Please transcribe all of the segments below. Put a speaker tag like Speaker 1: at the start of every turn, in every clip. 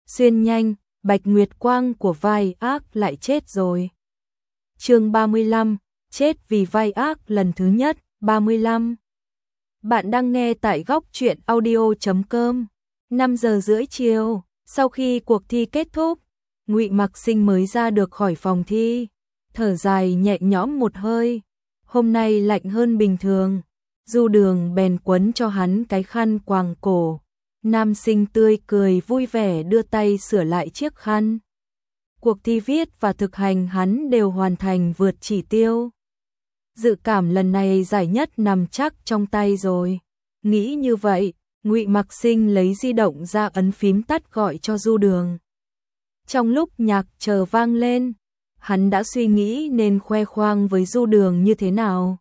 Speaker 1: Xuyên nhanh, Bạch Nguyệt Quang của vai ác lại chết rồi. Chương 35, chết vì vai ác lần thứ nhất, 35. Bạn đang nghe tại góc truyện audio.com. 5 giờ rưỡi chiều, sau khi cuộc thi kết thúc, Ngụy Mặc Sinh mới ra được khỏi phòng thi, thở dài nhẹ nhõm một hơi. Hôm nay lạnh hơn bình thường. Du Đường bèn quấn cho hắn cái khăn quàng cổ. Nam Sinh tươi cười vui vẻ đưa tay sửa lại chiếc khăn. Cuộc thi viết và thực hành hắn đều hoàn thành vượt chỉ tiêu. Dự cảm lần này giải nhất nằm chắc trong tay rồi. Nghĩ như vậy, Ngụy Mặc Sinh lấy di động ra ấn phím tắt gọi cho Du Đường. Trong lúc nhạc chờ vang lên, hắn đã suy nghĩ nên khoe khoang với Du Đường như thế nào.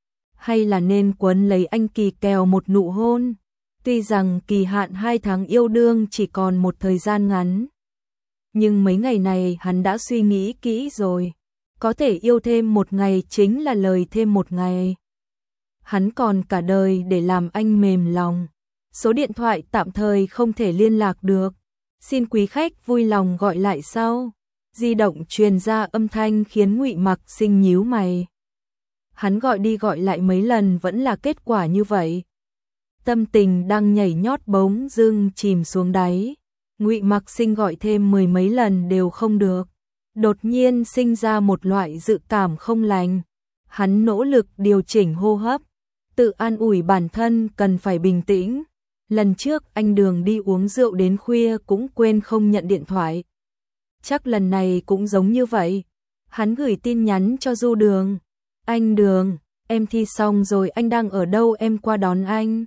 Speaker 1: Hay là nên quấn lấy anh Kỳ kèo một nụ hôn. Tuy rằng kỳ hạn 2 tháng yêu đương chỉ còn một thời gian ngắn, nhưng mấy ngày này hắn đã suy nghĩ kỹ rồi. Có thể yêu thêm một ngày chính là lời thêm một ngày. Hắn còn cả đời để làm anh mềm lòng. Số điện thoại tạm thời không thể liên lạc được. Xin quý khách vui lòng gọi lại sau. Di động truyền ra âm thanh khiến Ngụy Mặc Sinh nhíu mày. Hắn gọi đi gọi lại mấy lần vẫn là kết quả như vậy. Tâm tình đang nhảy nhót bỗng dưng chìm xuống đáy. Ngụy Mặc Sinh gọi thêm mười mấy lần đều không được. Đột nhiên sinh ra một loại dự cảm không lành. Hắn nỗ lực điều chỉnh hô hấp, tự an ủi bản thân cần phải bình tĩnh. Lần trước anh Đường đi uống rượu đến khuya cũng quên không nhận điện thoại. Chắc lần này cũng giống như vậy. Hắn gửi tin nhắn cho Du Đường. Anh Đường, em thi xong rồi, anh đang ở đâu em qua đón anh.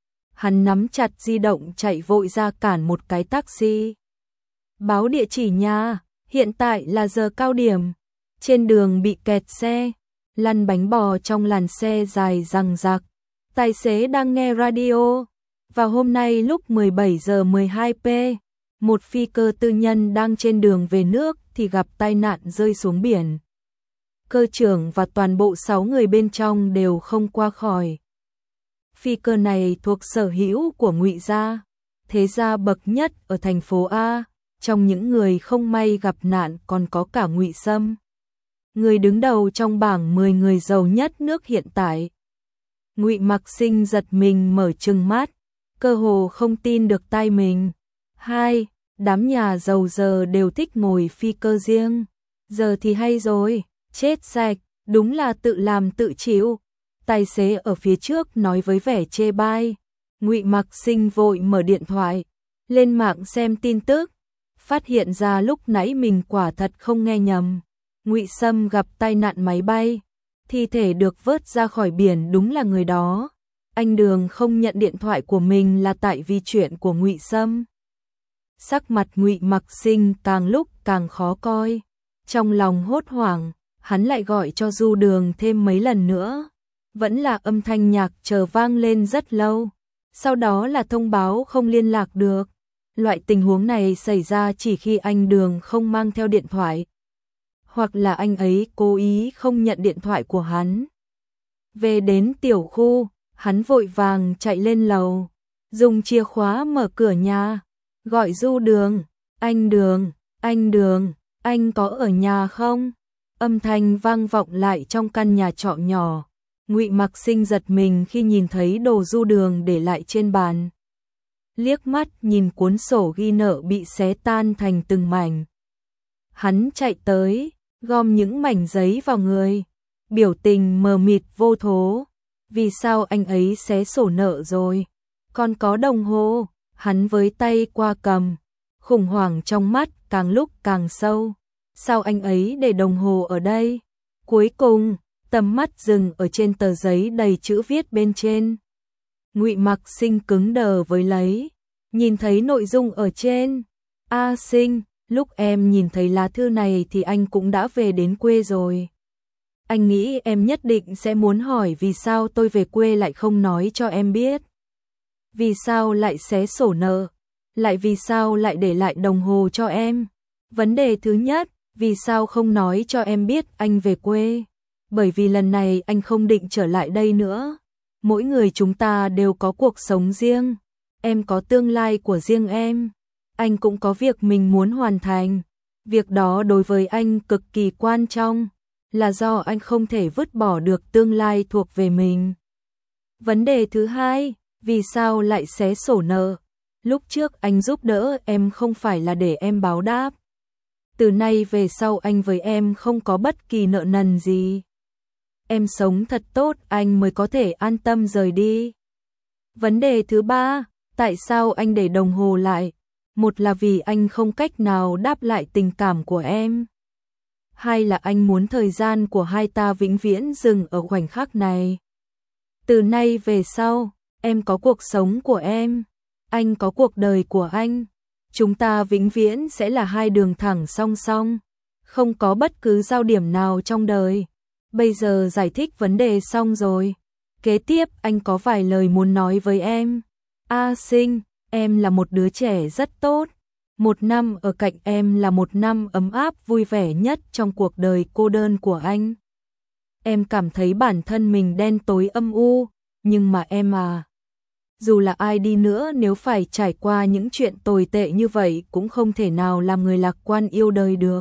Speaker 1: Hắn nắm chặt di động chạy vội ra cản một cái taxi. Báo địa chỉ nha, hiện tại là giờ cao điểm. Trên đường bị kẹt xe, lăn bánh bò trong làn xe dài răng rạc. Tài xế đang nghe radio. Vào hôm nay lúc 17 giờ 12p, một phi cơ tư nhân đang trên đường về nước thì gặp tai nạn rơi xuống biển. Cơ trưởng và toàn bộ 6 người bên trong đều không qua khỏi. Phi cơ này thuộc sở hữu của Ngụy gia, thế gia bậc nhất ở thành phố A. Trong những người không may gặp nạn còn có cả Ngụy Sâm, người đứng đầu trong bảng 10 người giàu nhất nước hiện tại. Ngụy Mặc Sinh giật mình mở trừng mắt, cơ hồ không tin được tai mình. Đám nhà giàu giờ đều thích ngồi phi cơ riêng. Giờ thì hay rồi, chết sạch, đúng là tự làm tự chịu. Tài xế ở phía trước nói với vẻ chê bai. Ngụy Mặc Sinh vội mở điện thoại, lên mạng xem tin tức, phát hiện ra lúc nãy mình quả thật không nghe nhầm. Ngụy Sâm gặp tai nạn máy bay, thi thể được vớt ra khỏi biển đúng là người đó. Anh Đường không nhận điện thoại của mình là tại vì chuyện của Ngụy Sâm. Sắc mặt Ngụy Mặc Sinh càng lúc càng khó coi. Trong lòng hốt hoảng, hắn lại gọi cho Du Đường thêm mấy lần nữa. Vẫn là âm thanh nhạc chờ vang lên rất lâu. Sau đó là thông báo không liên lạc được. Loại tình huống này xảy ra chỉ khi anh Đường không mang theo điện thoại, hoặc là anh ấy cố ý không nhận điện thoại của hắn. Về đến tiểu khu, hắn vội vàng chạy lên lầu, dùng chìa khóa mở cửa nhà, gọi Du Đường. Anh Đường, anh Đường, anh có ở nhà không? Âm thanh vang vọng lại trong căn nhà trọ nhỏ. Ngụy Mặc Sinh giật mình khi nhìn thấy đồ Du Đường để lại trên bàn. Liếc mắt nhìn cuốn sổ ghi nợ bị xé tan thành từng mảnh. Hắn chạy tới, gom những mảnh giấy vào người, biểu tình mờ mịt vô thố. Vì sao anh ấy xé sổ nợ rồi? Còn có đồng hồ. Hắn với tay qua cầm, khủng hoảng trong mắt càng lúc càng sâu. Sao anh ấy để đồng hồ ở đây? Cuối cùng, tầm mắt dừng ở trên tờ giấy đầy chữ viết bên trên. Ngụy Mặc Sinh cứng đờ với lấy, nhìn thấy nội dung ở trên. A Sinh, lúc em nhìn thấy lá thư này thì anh cũng đã về đến quê rồi. Anh nghĩ em nhất định sẽ muốn hỏi vì sao tôi về quê lại không nói cho em biết. Vì sao lại xé sổ nợ, lại vì sao lại để lại đồng hồ cho em. Vấn đề thứ nhất, vì sao không nói cho em biết anh về quê? Bởi vì lần này anh không định trở lại đây nữa. Mỗi người chúng ta đều có cuộc sống riêng. Em có tương lai của riêng em. anh cũng có việc mình muốn hoàn thành. Việc đó đối với anh cực kỳ quan trọng, là do anh không thể vứt bỏ được tương lai thuộc về mình. Vấn đề thứ hai, vì sao lại xé sổ nợ? Lúc trước anh giúp đỡ em không phải là để em báo đáp. Từ nay về sau anh với em không có bất kỳ nợ nần gì. Em sống thật tốt anh mới có thể an tâm rời đi. Vấn đề thứ ba, tại sao anh để đồng hồ lại? Một là vì anh không cách nào đáp lại tình cảm của em. Hai là anh muốn thời gian của hai ta vĩnh viễn dừng ở khoảnh khắc này. Từ nay về sau, em có cuộc sống của em, anh có cuộc đời của anh. Chúng ta vĩnh viễn sẽ là hai đường thẳng song song, không có bất cứ giao điểm nào trong đời. Bây giờ giải thích vấn đề xong rồi. Kế tiếp anh có vài lời muốn nói với em. A Sinh, em là một đứa trẻ rất tốt. Một năm ở cạnh em là một năm ấm áp vui vẻ nhất trong cuộc đời cô đơn của anh. Em cảm thấy bản thân mình đen tối âm u, nhưng mà em à, dù là ai đi nữa nếu phải trải qua những chuyện tồi tệ như vậy cũng không thể nào làm người lạc quan yêu đời được.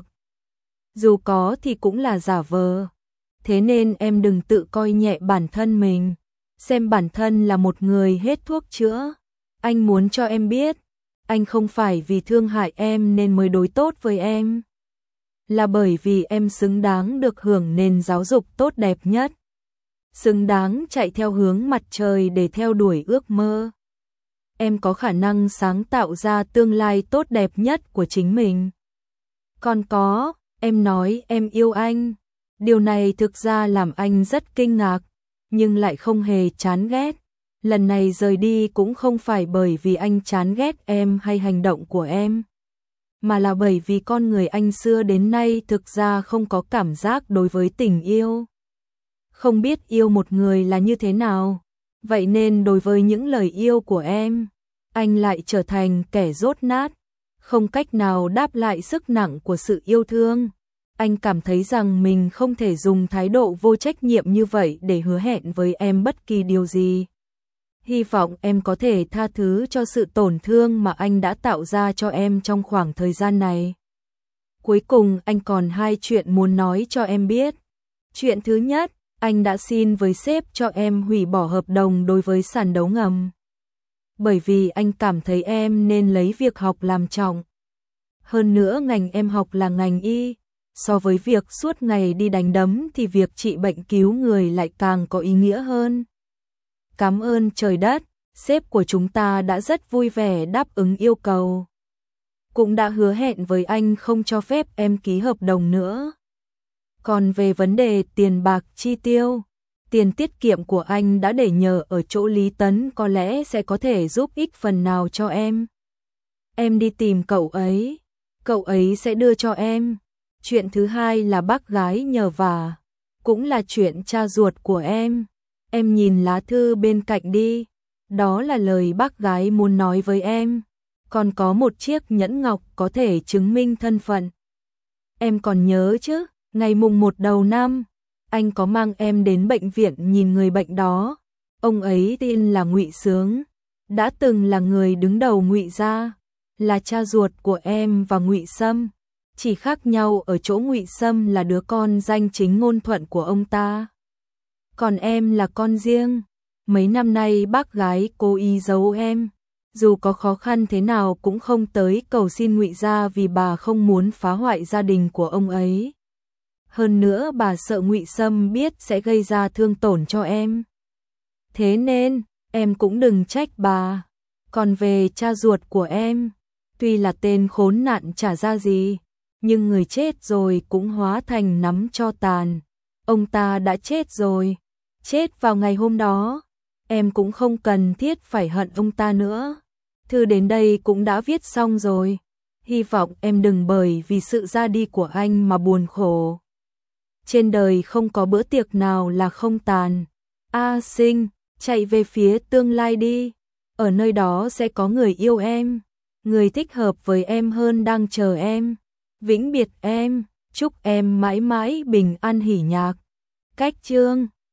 Speaker 1: Dù có thì cũng là giả vờ. Thế nên em đừng tự coi nhẹ bản thân mình, xem bản thân là một người hết thuốc chữa. Anh muốn cho em biết, anh không phải vì thương hại em nên mới đối tốt với em, là bởi vì em xứng đáng được hưởng nền giáo dục tốt đẹp nhất, xứng đáng chạy theo hướng mặt trời để theo đuổi ước mơ. Em có khả năng sáng tạo ra tương lai tốt đẹp nhất của chính mình. Còn có, em nói em yêu anh. Điều này thực ra làm anh rất kinh ngạc, nhưng lại không hề chán ghét. Lần này rời đi cũng không phải bởi vì anh chán ghét em hay hành động của em, mà là bởi vì con người anh xưa đến nay thực ra không có cảm giác đối với tình yêu. Không biết yêu một người là như thế nào, vậy nên đối với những lời yêu của em, anh lại trở thành kẻ dốt nát, không cách nào đáp lại sức nặng của sự yêu thương. Anh cảm thấy rằng mình không thể dùng thái độ vô trách nhiệm như vậy để hứa hẹn với em bất kỳ điều gì. Hy vọng em có thể tha thứ cho sự tổn thương mà anh đã tạo ra cho em trong khoảng thời gian này. Cuối cùng anh còn hai chuyện muốn nói cho em biết. Chuyện thứ nhất, anh đã xin với sếp cho em hủy bỏ hợp đồng đối với sàn đấu ngầm. Bởi vì anh cảm thấy em nên lấy việc học làm trọng. Hơn nữa ngành em học là ngành y. So với việc suốt ngày đi đánh đấm thì việc trị bệnh cứu người lại càng có ý nghĩa hơn. Cảm ơn trời đất, sếp của chúng ta đã rất vui vẻ đáp ứng yêu cầu. Cũng đã hứa hẹn với anh không cho phép em ký hợp đồng nữa. Còn về vấn đề tiền bạc chi tiêu, tiền tiết kiệm của anh đã để nhờ ở chỗ Lý Tấn có lẽ sẽ có thể giúp ích phần nào cho em. Em đi tìm cậu ấy sẽ đưa cho em. Chuyện thứ hai là bác gái nhờ vả, cũng là chuyện cha ruột của em. Em nhìn lá thư bên cạnh đi, đó là lời bác gái muốn nói với em. Còn có một chiếc nhẫn ngọc có thể chứng minh thân phận. Em còn nhớ chứ, ngày mùng 1 đầu năm, anh có mang em đến bệnh viện nhìn người bệnh đó. Ông ấy tên là Ngụy Sướng, đã từng là người đứng đầu Ngụy gia, là cha ruột của em và Ngụy Sâm. Chỉ khác nhau ở chỗ Ngụy Sâm là đứa con danh chính ngôn thuận của ông ta, còn em là con riêng. Mấy năm nay bác gái cố ý giấu em, dù có khó khăn thế nào cũng không tới cầu xin Ngụy gia vì bà không muốn phá hoại gia đình của ông ấy. Hơn nữa bà sợ Ngụy Sâm biết sẽ gây ra thương tổn cho em. Thế nên, em cũng đừng trách bà. Còn về cha ruột của em, tuy là tên khốn nạn chả ra gì, nhưng người chết rồi cũng hóa thành nắm tro tàn. Ông ta đã chết rồi, chết vào ngày hôm đó. Em cũng không cần thiết phải hận ông ta nữa. Thư đến đây cũng đã viết xong rồi. Hy vọng em đừng bởi vì sự ra đi của anh mà buồn khổ. Trên đời không có bữa tiệc nào là không tàn. A Sinh, chạy về phía tương lai đi. Ở nơi đó sẽ có người yêu em, người thích hợp với em hơn đang chờ em. Vĩnh biệt em, chúc em mãi mãi bình an hỉ nhạc. Cách chương